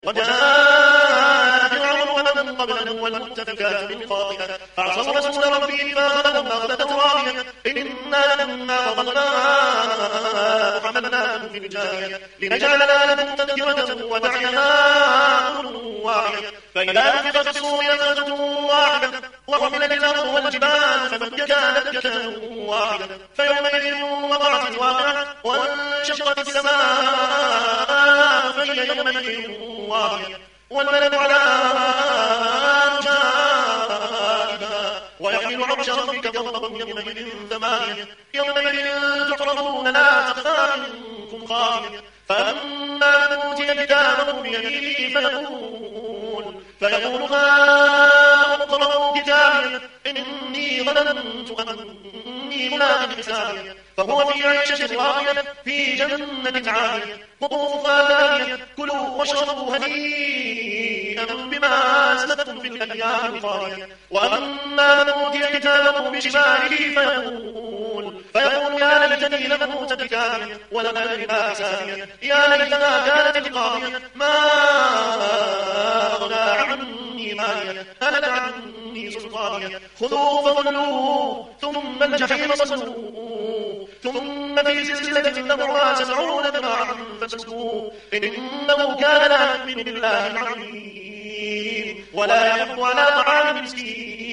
وجاء فرعون ومن قبله والمؤتفكات بالخاطئة فعصوا رسول ربهم فأخذهم أخذة رابية إنا لما طغى الماء حملناكم في الجارية لنجعلها لكم تذكرة وتعيها أذن واعية فإذا نفخ في الصور نفخة واحدة وحملت الأرض والجبال فدكتا دكة واحدة فيومئذ وقعت الواقعة وانشقت السماء فهي يومئذ واهية والملك على أرجائها ويحمل عرش ربك فوقهم يومئذ ثمانية يومئذ تعرضون لا تخفى منكم خافية فأما من أوتي كتابه بيمينه فيقول هاؤم اقرءوا كتابي إني ظننت أني ملاق حسابي فهو في عيشة راضية في جنة عالية قطوفها دانية كلوا واشربوا هنيئا بما أسلفتم في الأيام الخالية وأما من أوتي كتابه بشماله فيقول يا ليتني لم أوت كتابي ولم أدر ما حسابي يا ليتها كانت القاضية ما أغنى عني مالية هلك عني سلطانية خذوه فغلوه ثم الجحيم صلوه ثم في سلسلة ذرعها 70 ذراعا فاسلكوه إنه كان لا يؤمن بالله العظيم ولا يحض على طعام المسكين